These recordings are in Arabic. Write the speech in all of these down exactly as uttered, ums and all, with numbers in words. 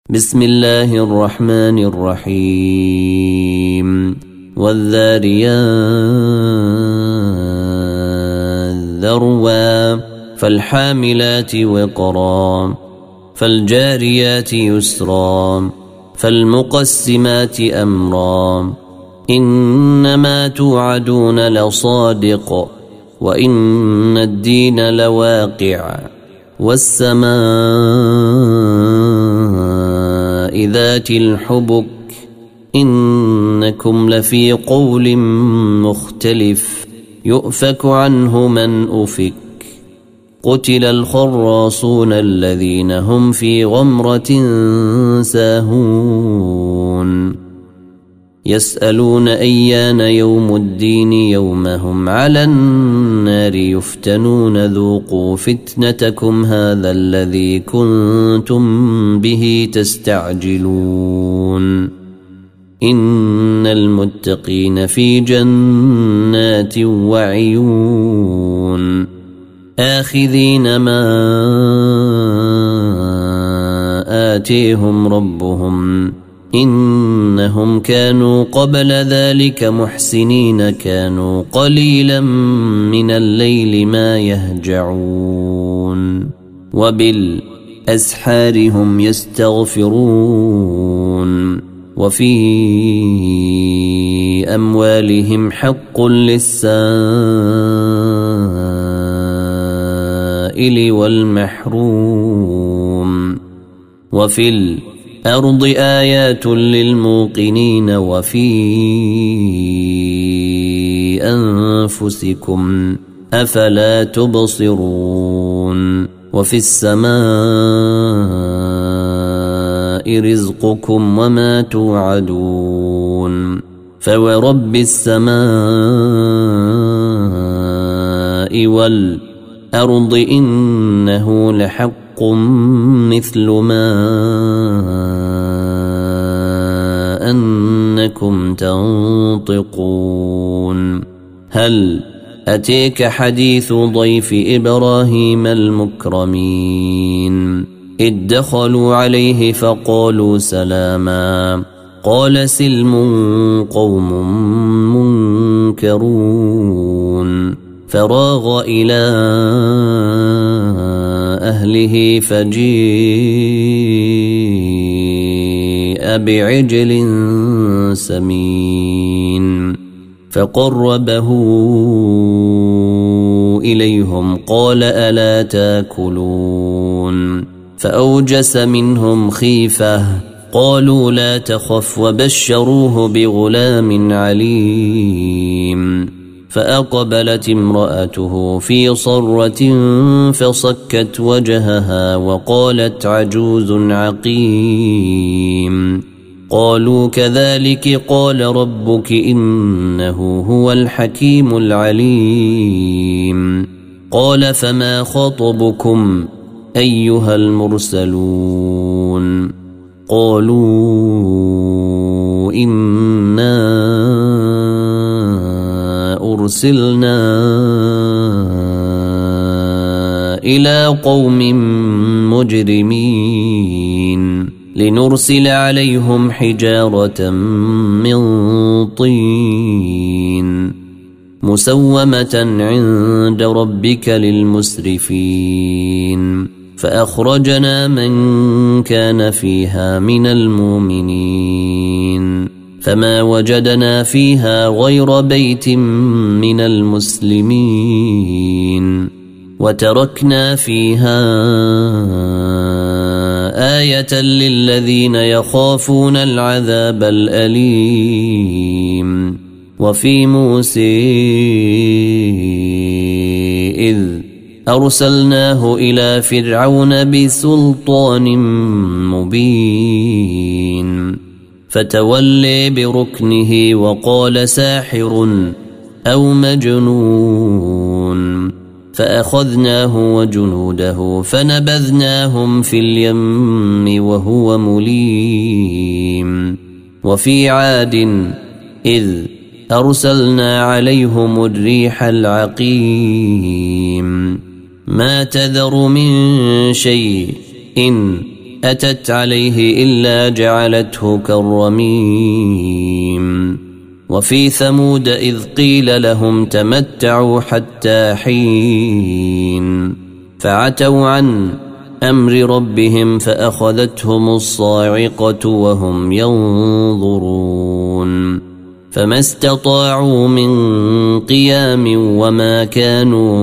بسم الله الرحمن الرحيم والذاريات ذروا فالحاملات وقرا فالجاريات يسرا فالمقسمات أمرا إنما توعدون لصادق وإن الدين لواقع والسماء ذات الحبك إنكم لفي قول مختلف يؤفك عنه من أفك قتل الخراصون الذين هم في غمرة ساهون يسألون أيان يوم الدين يوم هم على النار يفتنون ذوقوا فتنتكم هذا الذي كنتم به تستعجلون إن المتقين في جنات وعيون آخذين ما آتيهم ربهم إنهم كانوا قبل ذلك محسنين كانوا قليلا من الليل ما يهجعون وبالأسحار هم يستغفرون وفي أموالهم حق للسائل والمحروم وفي الأرض آيات للموقنين وفي أنفسكم أفلا تبصرون وفي السماء رزقكم وما توعدون فورب السماء والأرض إنه لحق مثل ما أنكم تنطقون هل أتيك حديث ضيف إبراهيم المكرمين إذ دخلوا عليه فقالوا سلاما قال سلم قوم منكرون فراغ إلى أهله فجيء بعجل سمين فقربه إليهم قال ألا تاكلون فأوجس منهم خيفة قالوا لا تخف وبشروه بغلام عليم فأقبلت امرأته في صرة فصكت وجهها وقالت عجوز عقيم قالوا كذلك قال ربك إنه هو الحكيم العليم قال فما خطبكم أيها المرسلون قالوا إنا أرسلنا إلى قوم مجرمين لنرسل عليهم حجارة من طين مسومة عند ربك للمسرفين فأخرجنا من كان فيها من المؤمنين فما وجدنا فيها غير بيت من المسلمين وتركنا فيها آية للذين يخافون العذاب الأليم وفي موسى إذ أرسلناه إلى فرعون بسلطان مبين فتولي بركنه وقال ساحر أو مجنون فأخذناه وجنوده فنبذناهم في اليم وهو مليم وفي عاد إذ أرسلنا عليهم الريح العقيم ما تذر من شيء إن أتت عليه إلا جعلته كالرميم. وفي ثمود إذ قيل لهم تمتعوا حتى حين فعتوا عن أمر ربهم فأخذتهم الصاعقة وهم ينظرون فما استطاعوا من قيام وما كانوا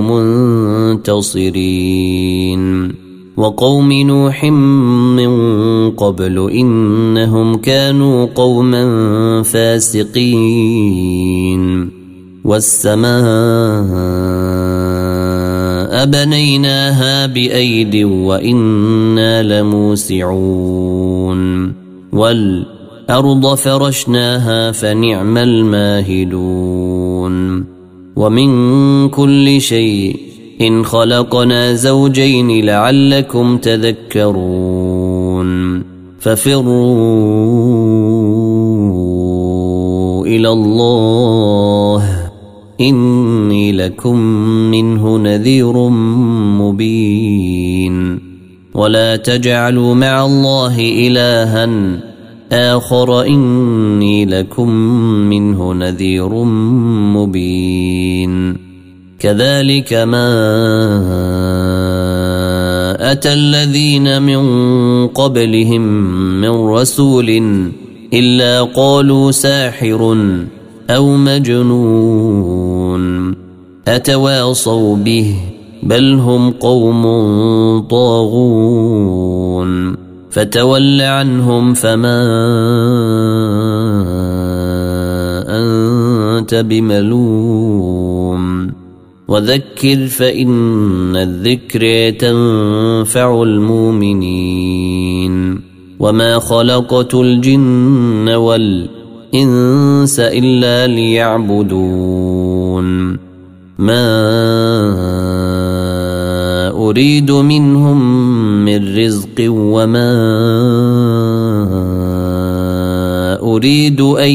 منتصرين. وقوم نوح من قبل إنهم كانوا قوما فاسقين. والسماء بنيناها بأيد وإنا لموسعون والأرض فرشناها فنعم الماهدون. ومن كل شيء إن خلقنا زوجين لعلكم تذكرون. ففروا إلى الله إني لكم منه نذير مبين. ولا تجعلوا مع الله إلها آخر إني لكم منه نذير مبين. كذلك ما أتى الذين من قبلهم من رسول إلا قالوا ساحر أو مجنون أتواصوا به بل هم قوم طاغون. فتول عنهم فما أنت بملوم وذكر فإن الذكر تنفع المؤمنين. وما خلقت الجن والإنس إلا ليعبدون ما أريد منهم من رزق وما أريد أن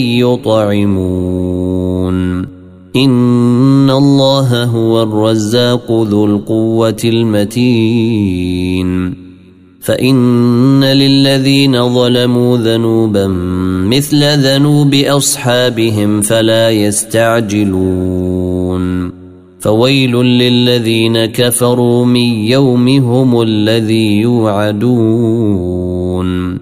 يطعمون إن الله هو الرزاق ذو القوة المتين. فإن للذين ظلموا ذنوبا مثل ذنوب أصحابهم فلا يستعجلون. فويل للذين كفروا من يومهم الذي يوعدون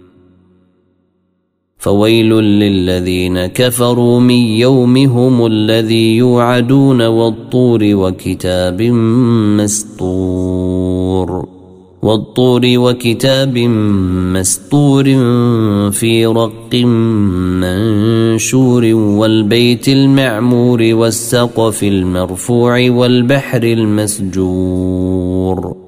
فويل للذين كفروا من يومهم الذي يوعدون والطور وكتاب مسطور والطور وكتاب مسطور في رق منشور والبيت المعمور والسقف المرفوع والبحر المسجور